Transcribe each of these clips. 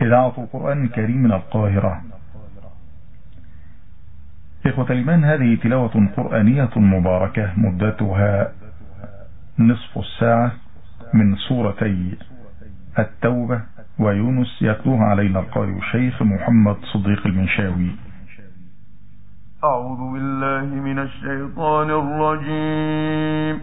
إذاعة القرآن الكريم من القاهرة. إخوة الإيمان، هذه تلاوة قرآنية مباركة مدتها نصف الساعة من سورتي التوبة ويونس، يتلوها علينا القارئ الشيخ محمد صديق المنشاوي. أعوذ بالله من الشيطان الرجيم.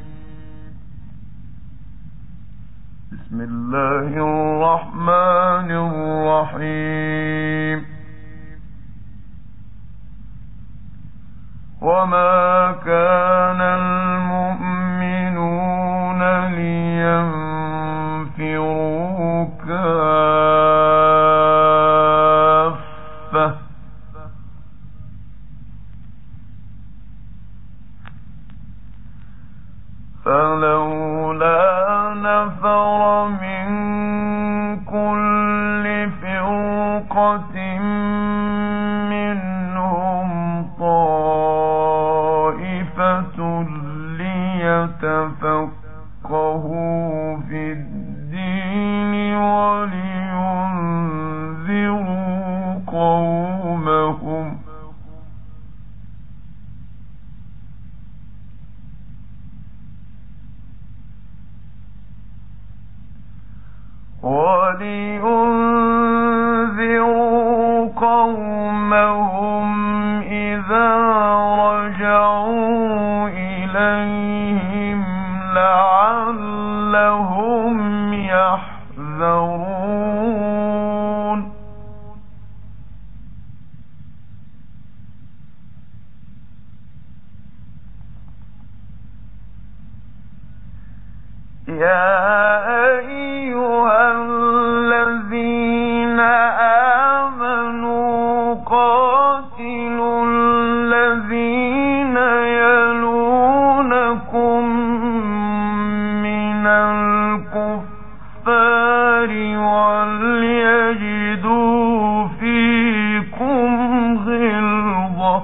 بسم الله الرحمن الرحيم. وما كان المؤمنون لينفروا كافة فلولا نفر من كل فرقة منهم طائفة ليتفقهوا في الدين ولينذروا قومهم إذا رجعوا إليهم لعلهم يحذرون. يا أيها الذين آمنوا قاتلوا الذين يلونكم من الكفار وليجدوا فيكم غلظة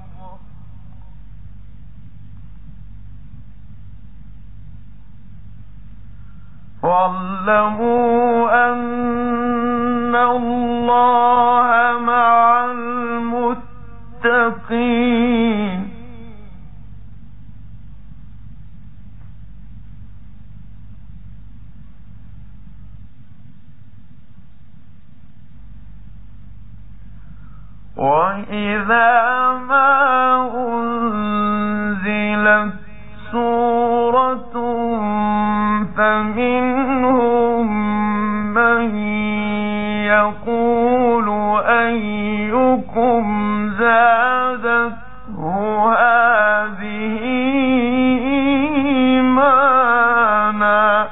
واعلموا أن الله مع المتقين. وإذا ما أنزلت سورة فمنهم من يقول أيكم زادته هذه إيمانا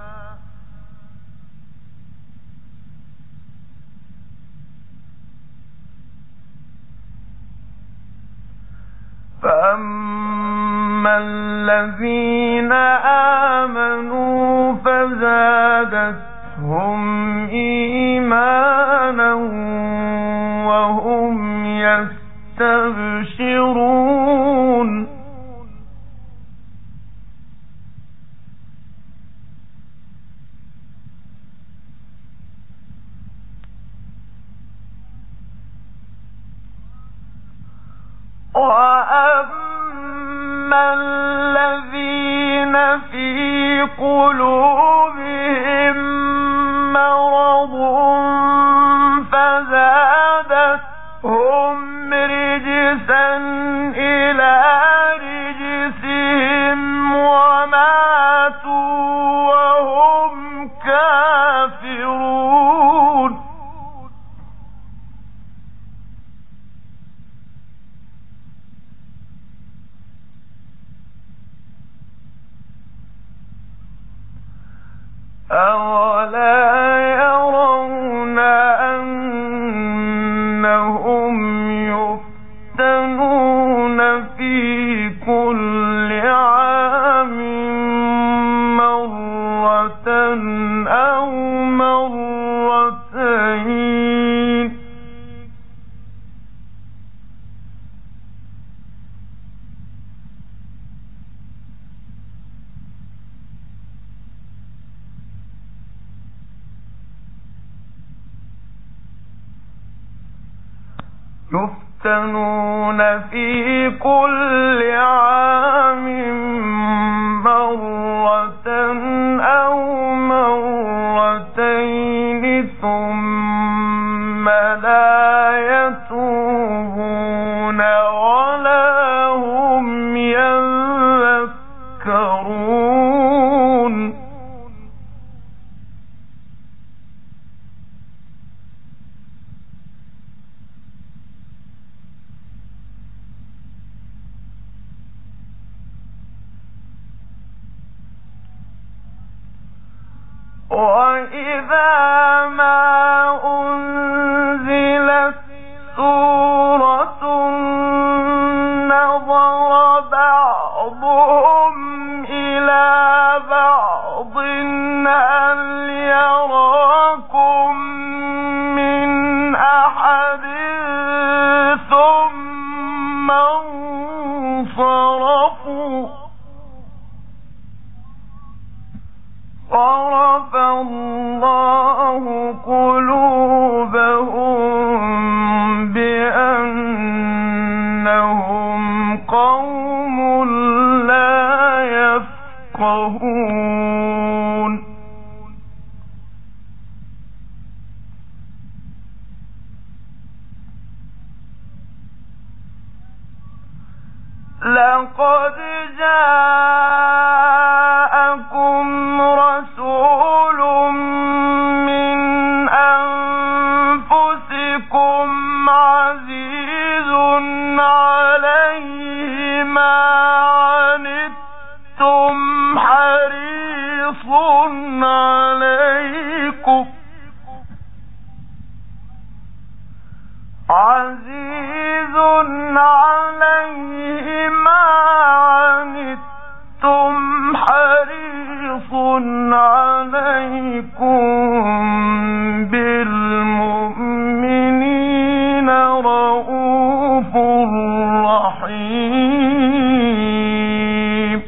فأما الذين آمنوا فزادتهم إيمانا وهم يستبشرون. وأما الذين في قلوبهم مرض فزادتهم رجسا إلى رجسهم وماتوا وهم كافرون. يفتنون في كل عام مرة أو مرتين ثم لا يتوبون ولا هم يذكرون وَإِذَا مَا أُنزِلَتْ سُورَةٌ نَظَرَ بَعْضُهُمْ إِلَى بَعْضٍ هَلْ يَرَاكُم مِّنْ أَحَدٍ ثُمَّ انصَرَفُوا صَرَفَ اللَّهُ قُلُوبَهُم بِأَنَّهُمْ قَوْمٌ لَّا يَفْقَهُونَ لَقَدْ جَاءَكُمْ رَسُولٌ مِّنْ أَنفُسِكُمْ عَزِيزٌ عَلَيْهِ مَا عَنِتُّمْ حَرِيصٌ عَلَيْكُمْ بالمؤمنين رؤوف رحيم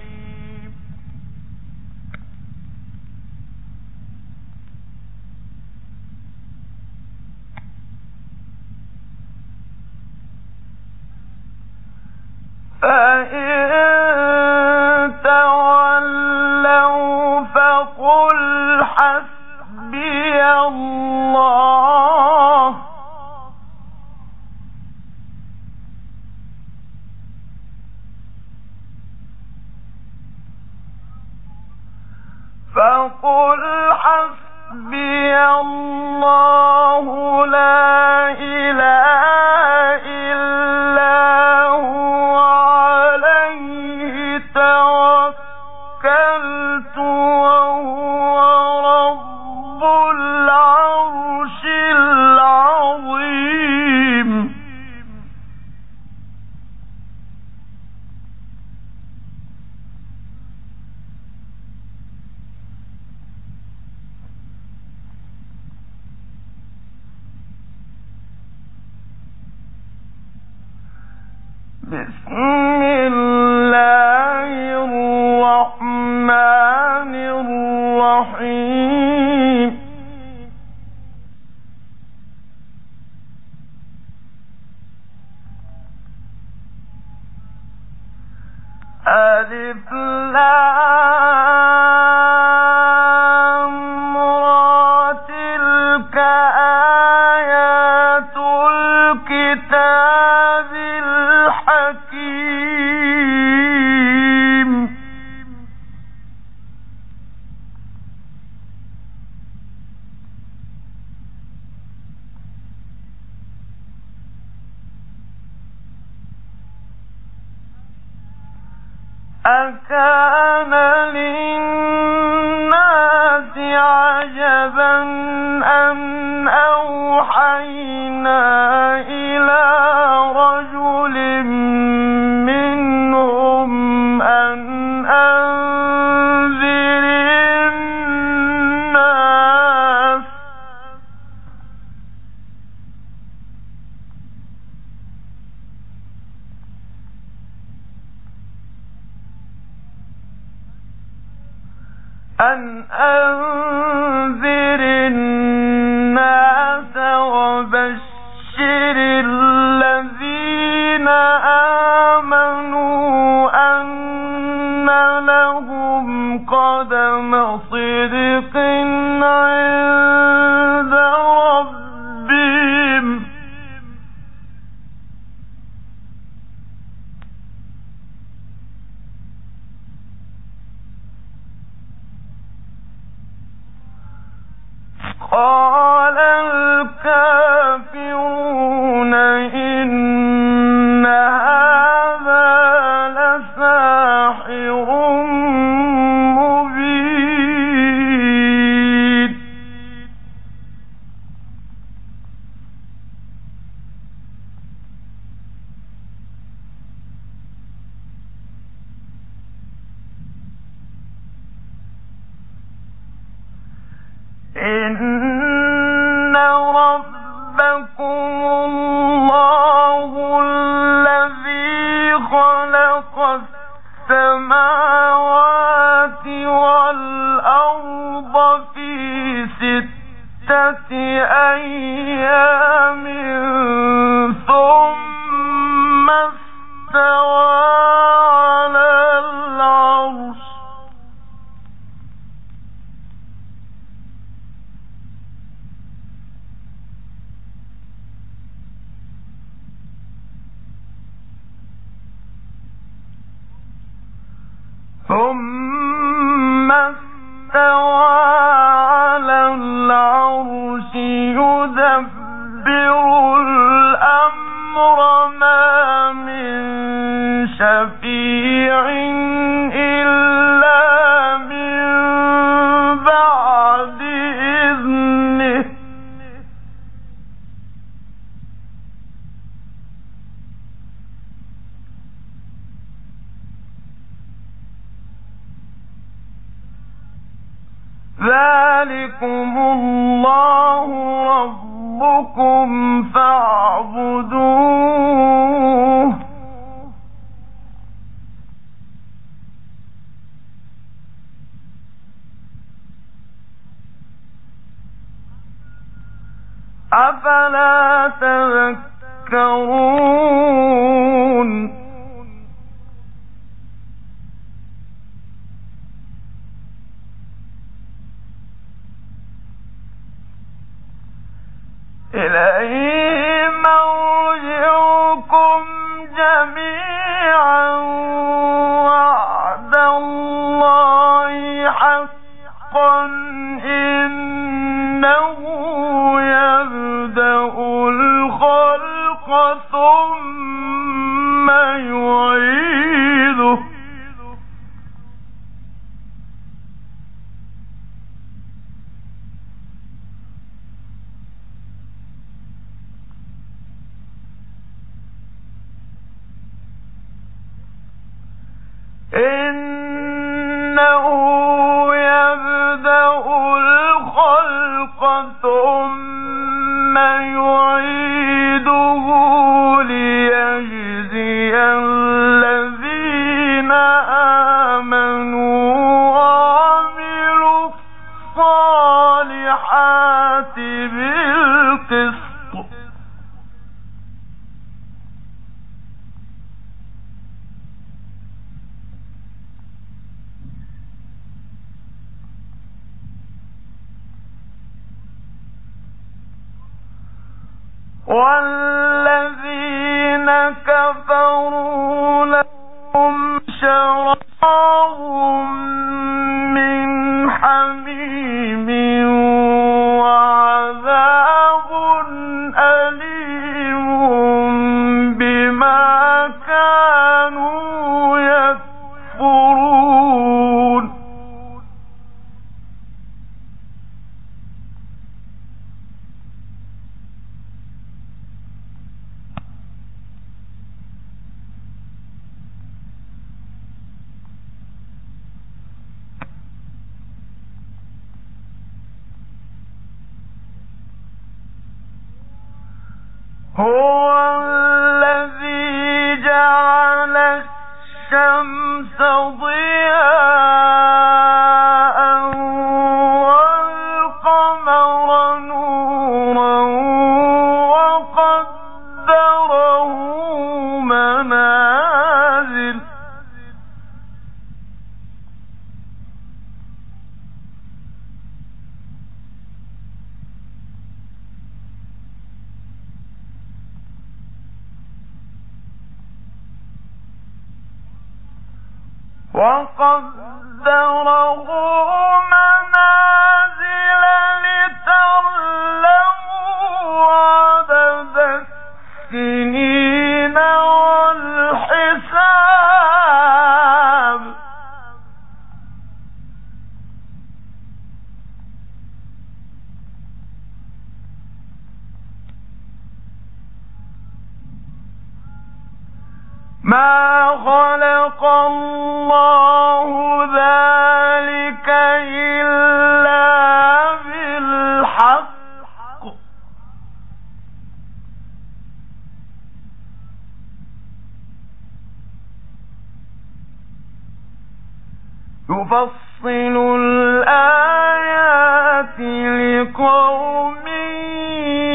فإن تولوا فقل حسبي الله لا إله إلا هو عليه توكلت وهو رب العرش العظيم بسم الله الرحمن الرحيم ألف لام را تلك آيات الكتاب الحكيم أكان للناس عجبا أن أوحينا إلى رجل منهم أن أنذر الناس وبشر الذين أيام ثم استوى على العرش يدبر الأمر ما من شفيع إلا من بعد إذنه ذلكم الله ربكم فاعبدوه أفلا تذكرون إليه مرجعكم جميعا وعد الله حقا إنه يبدأ الخلق ثم يعيده إنه يبدأ الخلق ثم يعيده ليجزي الذين آمنوا وعملوا الصالحات بالقسط والذين كفروا لهم شراب من حميم وعذاب أليم بما كانوا يكفرون هو الذي جعل الشمس ضياء والقمر نورا وقدره منازل لتعلموا عدد السنين والحساب ما خلق الله ذلك إلا بالحق يفصل الآيات لقوم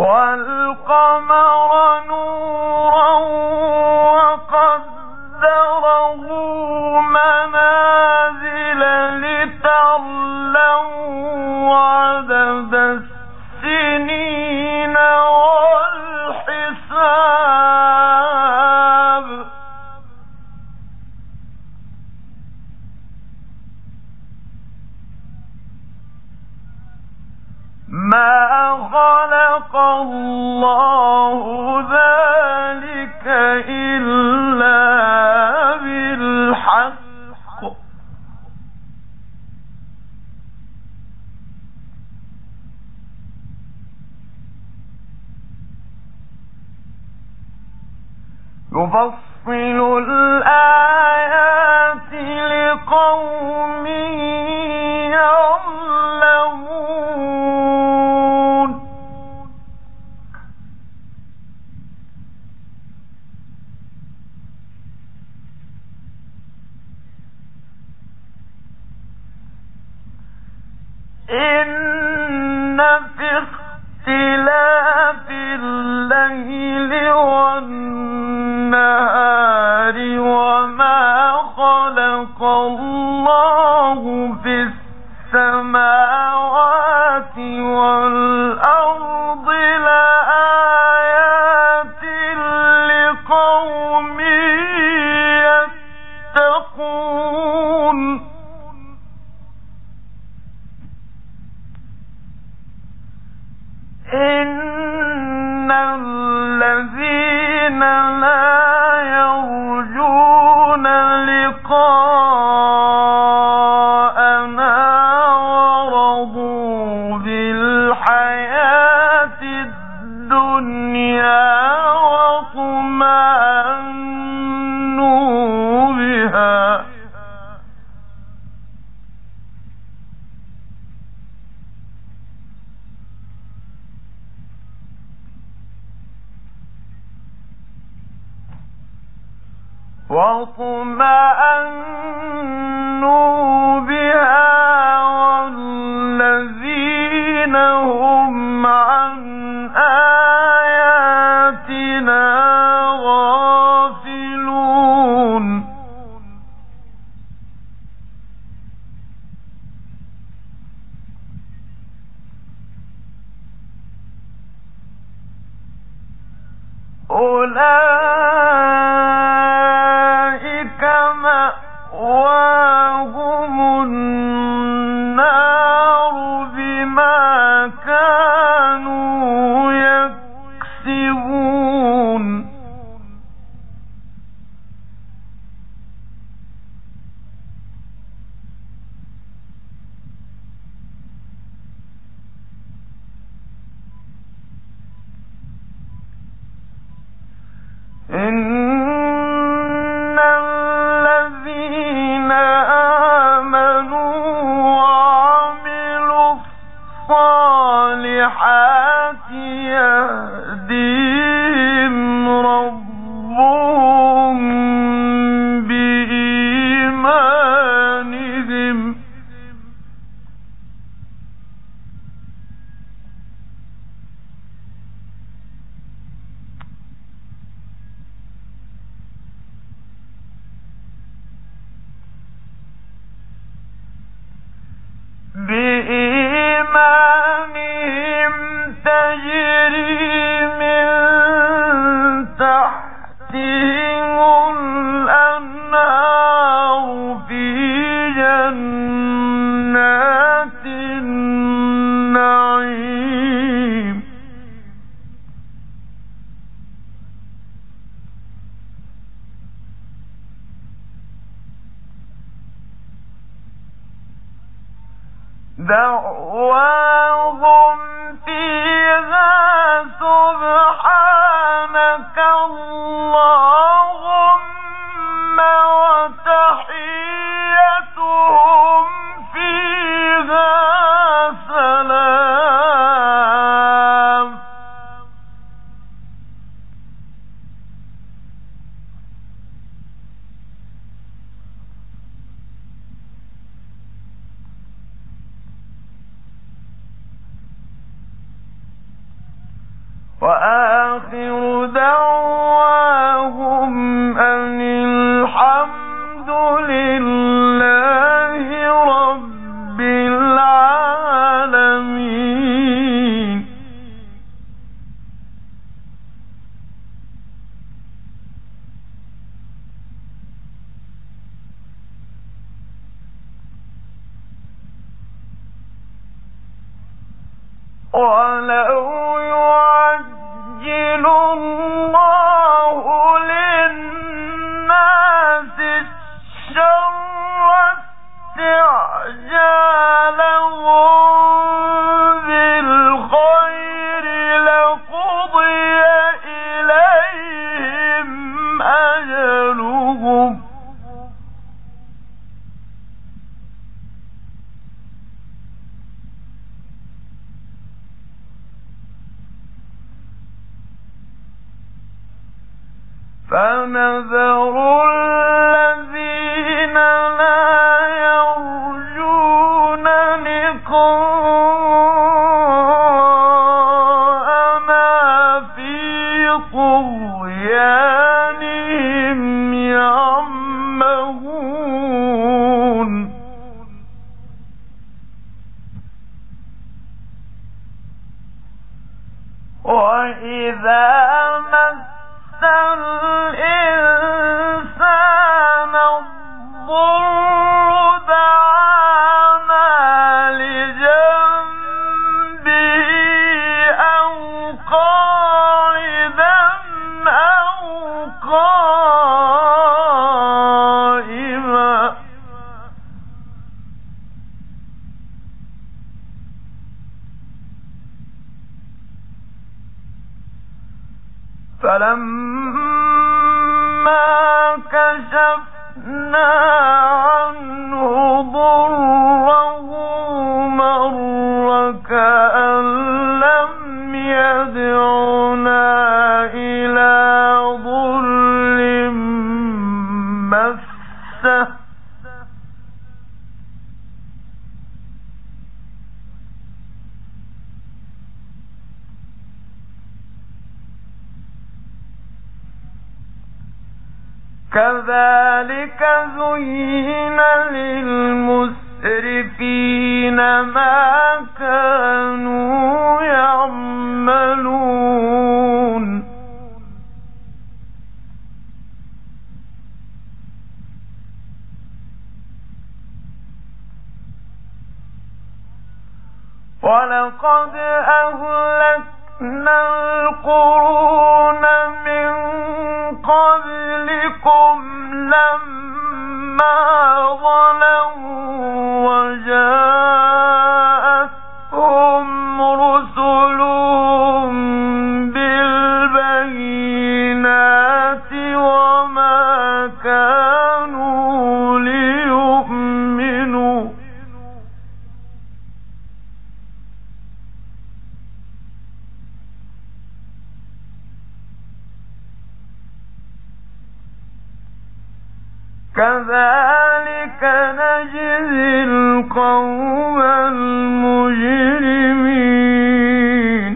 والقمر نورا وقدره منازل لتعلموا عدد السنين والحساب ما خلق الله ذلك إلا بالحق يفصل الآيات لقوم يعلمون إن في اختلاف الليل والنهار وما خلق الله في السماوات والأرض لآيات لقوم يتقون إن الذين لا يرجون لقاءنا ورضوا بالحياة الدنيا واطمأنوا بها والذين هم عن آياتنا غافلون أولئك مأواهم النار بما كانوا يكسبون إن الذين آمنوا وعملوا الصالحات يهديهم ربهم بإيمانهم تجري من تحتهم الأنهار في جنات النعيم دعواهم فيها سبحانك اللهم وتحيتهم فيها سلام وآخر دعواهم أن الحمد لله رب العالمين. ولو يعجل الله للناس الشر استعجالهم بالخير لقضي إليهم أجلهم فنذر الذين لا يرجون لقاءنا في طغيانهم يعمهون. وإذا مس الإنسان الضر دعانا لجنبه أو قاعدا أو قائما فلما كشفنا عنه ضره مر كأن لم يدعنا إلى ضر مسه كذلك زين للمسرفين ما كانوا يعملون. ولقد أهلكنا القرون من قبلكم لما ظلموا وجاءتهم رسلهم بالبينات وما كانوا ليؤمنوا كذلك نجزي القوم المجرمين.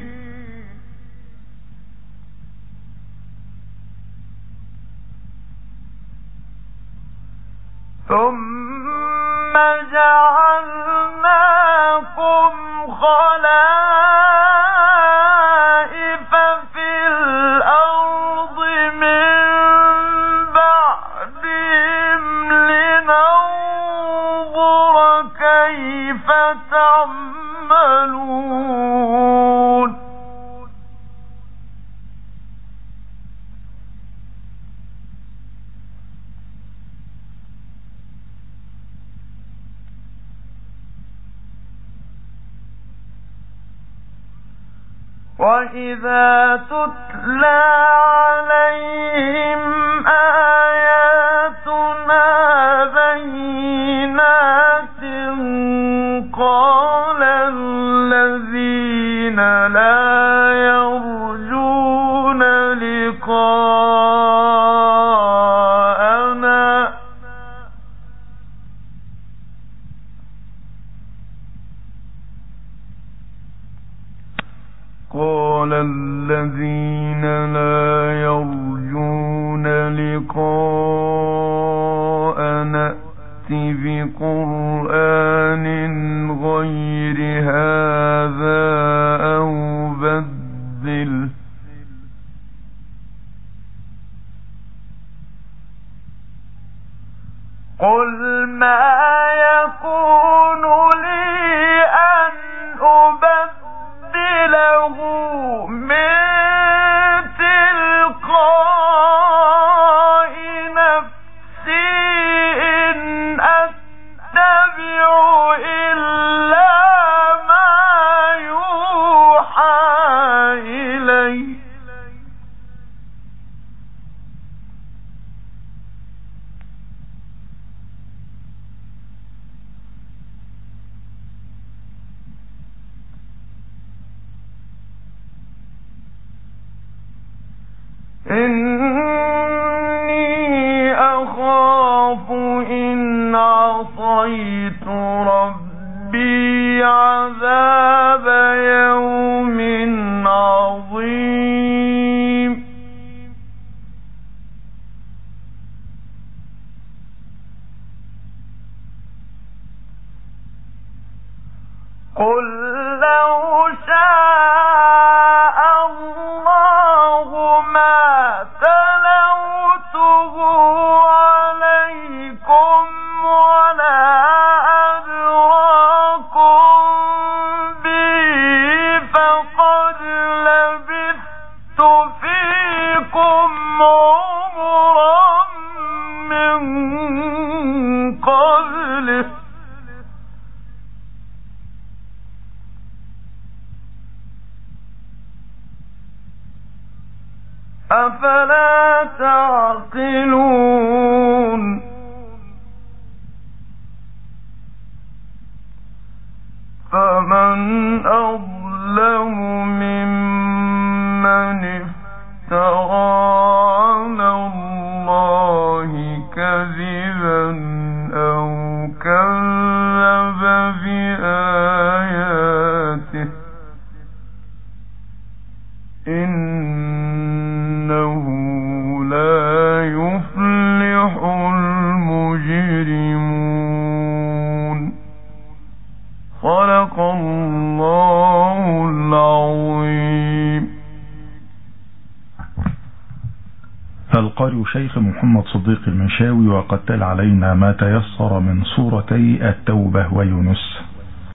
ثم جعلناكم خلائف في الأرض من بعدهم لننظر كيف تعملون. وإذا تتلى عليهم آياتنا بينات قال الذين لا يرجون لقاءنا قال الذين قل ما يكون لي أن أبدله من تلقاء نفسي إن أتبع إلا ما يوحى إلي إني أخاف إن عصيت ربي عذاب يوم عظيم قل لو شاء الله ما تلوته عليكم ولا أدراكم به فقد لبثت فيكم عمرا من قبله أفلا تعقلون فمن أظلم ممن افترى على الله كذبا أو كذب بآياته إنه لا يفلح المجرمون صدق الله العظيم. القارئ شيخ محمد صديق المنشاوي، وقد تل علينا ما تيسر من سورتي التوبة ويونس.